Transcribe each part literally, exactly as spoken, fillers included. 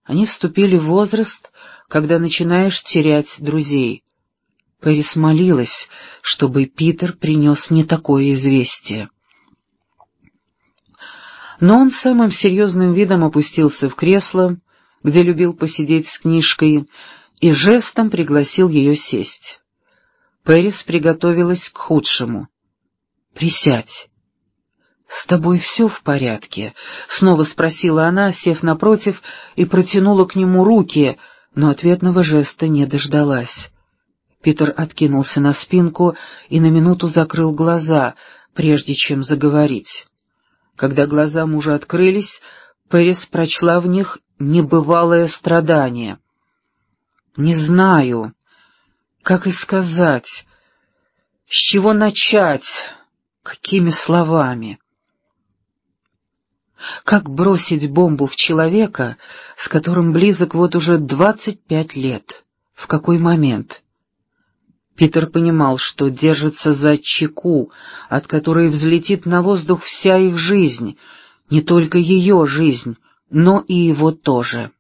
Они вступили в возраст, когда начинаешь терять друзей. Пэрис молилась, чтобы Питер принес не такое известие. Но он самым серьезным видом опустился в кресло, где любил посидеть с книжкой, и жестом пригласил ее сесть. Пэрис приготовилась к худшему. «Присядь». «С тобой все в порядке?» — снова спросила она, сев напротив, и протянула к нему руки, но ответного жеста не дождалась. Питер откинулся на спинку и на минуту закрыл глаза, прежде чем заговорить. Когда глаза мужа открылись, Пэрис прочла в них небывалое страдание. «Не знаю, как и сказать, с чего начать, какими словами. Как бросить бомбу в человека, с которым близок вот уже двадцать пять лет? В какой момент?» Питер понимал, что держится за чеку, от которой взлетит на воздух вся их жизнь, не только ее жизнь, но и его тоже.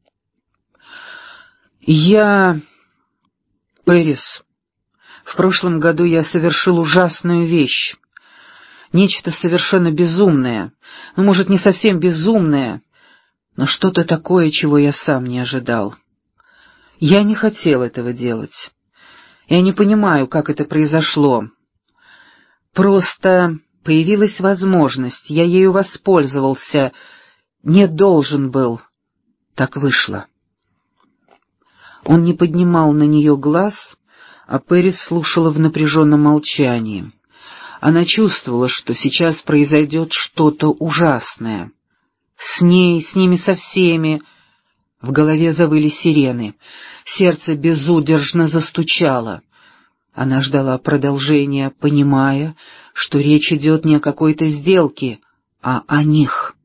«Я... Пэрис, в прошлом году я совершил ужасную вещь. Нечто совершенно безумное, ну, может, не совсем безумное, но что-то такое, чего я сам не ожидал. Я не хотел этого делать. Я не понимаю, как это произошло. Просто появилась возможность, я ею воспользовался, не должен был. Так вышло». Он не поднимал на нее глаз, а Пэрис слушала в напряженном молчании. Она чувствовала, что сейчас произойдет что-то ужасное. С ней, с ними со всеми. В голове завыли сирены. Сердце безудержно застучало. Она ждала продолжения, понимая, что речь идет не о какой-то сделке, а о них.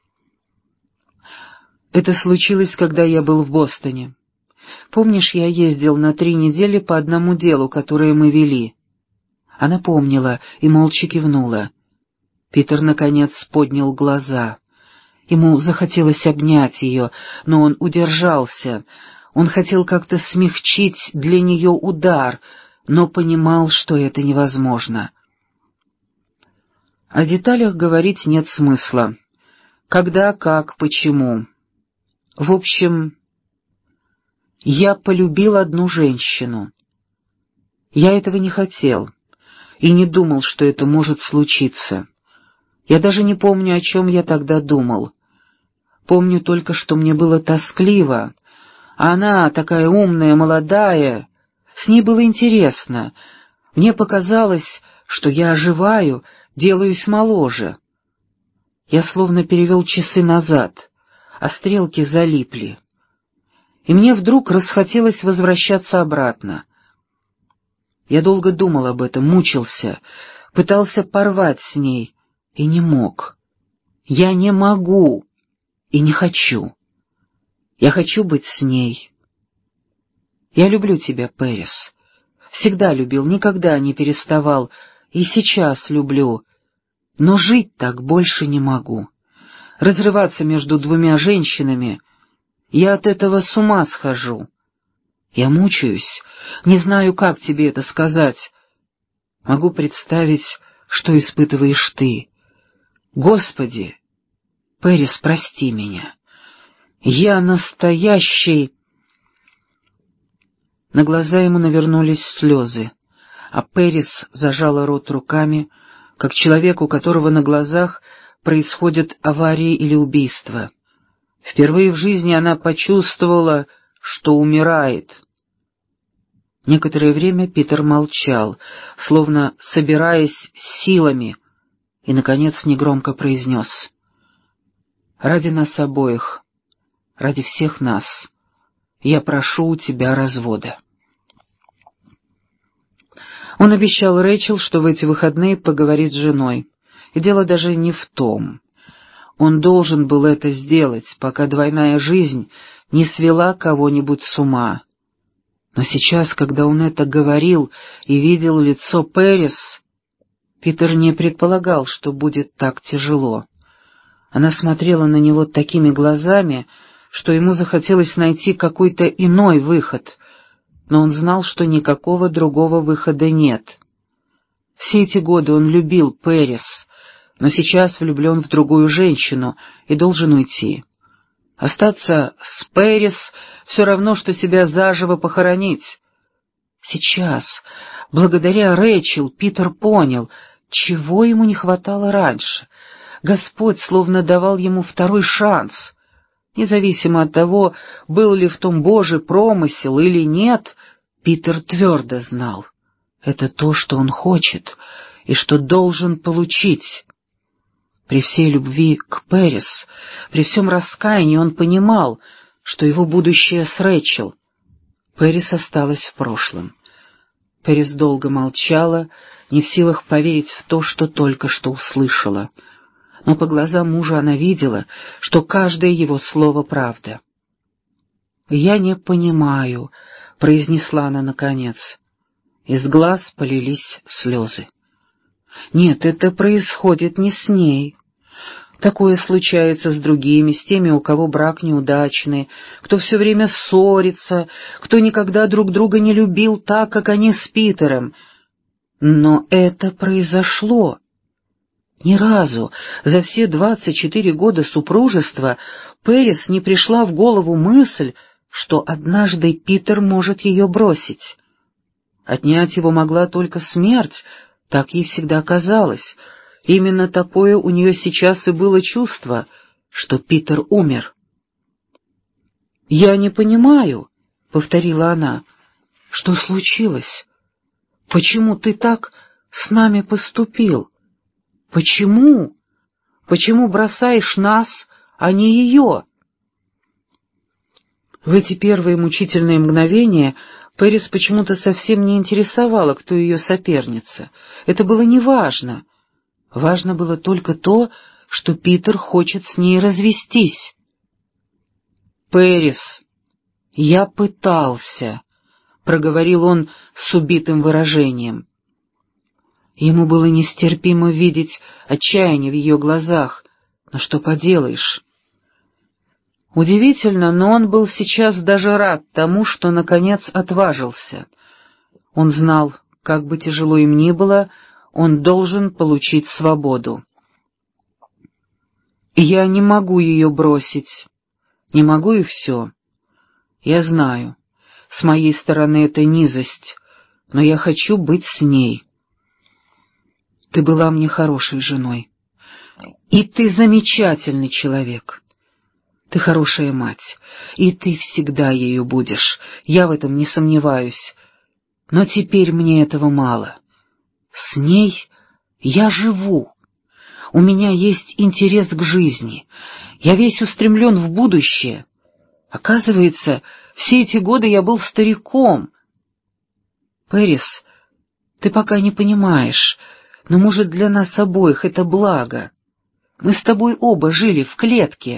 «Это случилось, когда я был в Бостоне. Помнишь, я ездил на три недели по одному делу, которое мы вели?» Она помнила и молча кивнула. Питер, наконец, поднял глаза. Ему захотелось обнять ее, но он удержался. Он хотел как-то смягчить для нее удар, но понимал, что это невозможно. О деталях говорить нет смысла. Когда, как, почему. В общем, я полюбил одну женщину. Я этого не хотел и не думал, что это может случиться. Я даже не помню, о чем я тогда думал. Помню только, что мне было тоскливо, а она такая умная, молодая, с ней было интересно. Мне показалось, что я оживаю, делаюсь моложе. Я словно перевел часы назад, а стрелки залипли. И мне вдруг расхотелось возвращаться обратно. Я долго думал об этом, мучился, пытался порвать с ней и не мог. Я не могу и не хочу. Я хочу быть с ней. Я люблю тебя, Пэрис. Всегда любил, никогда не переставал, и сейчас люблю. Но жить так больше не могу. Разрываться между двумя женщинами, я от этого с ума схожу. Я мучаюсь, не знаю, как тебе это сказать. Могу представить, что испытываешь ты. Господи, Пэрис, прости меня. Я настоящий... На глаза ему навернулись слезы, а Пэрис зажала рот руками, как человек, у которого на глазах происходят аварии или убийства. Впервые в жизни она почувствовала, что умирает. Некоторое время Питер молчал, словно собираясь силами, и, наконец, негромко произнес: «Ради нас обоих, ради всех нас, я прошу у тебя развода». Он обещал Рэйчел, что в эти выходные поговорит с женой, и дело даже не в том. Он должен был это сделать, пока двойная жизнь не свела кого-нибудь с ума. Но сейчас, когда он это говорил и видел лицо Пэрис, Питер не предполагал, что будет так тяжело. Она смотрела на него такими глазами, что ему захотелось найти какой-то иной выход, но он знал, что никакого другого выхода нет. Все эти годы он любил Пэрис, но сейчас влюблен в другую женщину и должен уйти. Остаться с Пэрис все равно, что себя заживо похоронить. Сейчас, благодаря Рэйчел, Питер понял, чего ему не хватало раньше. Господь словно давал ему второй шанс. Независимо от того, был ли в том Божий промысел или нет, Питер твердо знал. Это то, что он хочет и что должен получить. При всей любви к Пэрис, при всем раскаянии он понимал, что его будущее с Рэйчел. Пэрис осталась в прошлом. Пэрис долго молчала, не в силах поверить в то, что только что услышала. Но по глазам мужа она видела, что каждое его слово правда. «Я не понимаю», — произнесла она наконец. Из глаз полились слезы. «Нет, это происходит не с ней. Такое случается с другими, с теми, у кого брак неудачный, кто все время ссорится, кто никогда друг друга не любил так, как они с Питером. Но это произошло. Ни разу за все двадцать четыре года супружества Пэрис не пришла в голову мысль, что однажды Питер может ее бросить. Отнять его могла только смерть, так ей всегда казалось. Именно такое у нее сейчас и было чувство, что Питер умер. «Я не понимаю», — повторила она, — «что случилось? Почему ты так с нами поступил? Почему? Почему бросаешь нас, а не ее?» В эти первые мучительные мгновения Пэрис почему-то совсем не интересовала, кто ее соперница. Это было неважно. Важно было только то, что Питер хочет с ней развестись. «Пэрис, я пытался», — проговорил он с убитым выражением. Ему было нестерпимо видеть отчаяние в ее глазах, но что поделаешь. Удивительно, но он был сейчас даже рад тому, что наконец отважился. Он знал, как бы тяжело им ни было, он должен получить свободу. «Я не могу ее бросить. Не могу и все. Я знаю, с моей стороны это низость, но я хочу быть с ней. Ты была мне хорошей женой. И ты замечательный человек. Ты хорошая мать, и ты всегда ею будешь, я в этом не сомневаюсь. Но теперь мне этого мало. С ней я живу. У меня есть интерес к жизни. Я весь устремлен в будущее. Оказывается, все эти годы я был стариком. Пэрис, ты пока не понимаешь, но, может, для нас обоих это благо. Мы с тобой оба жили в клетке.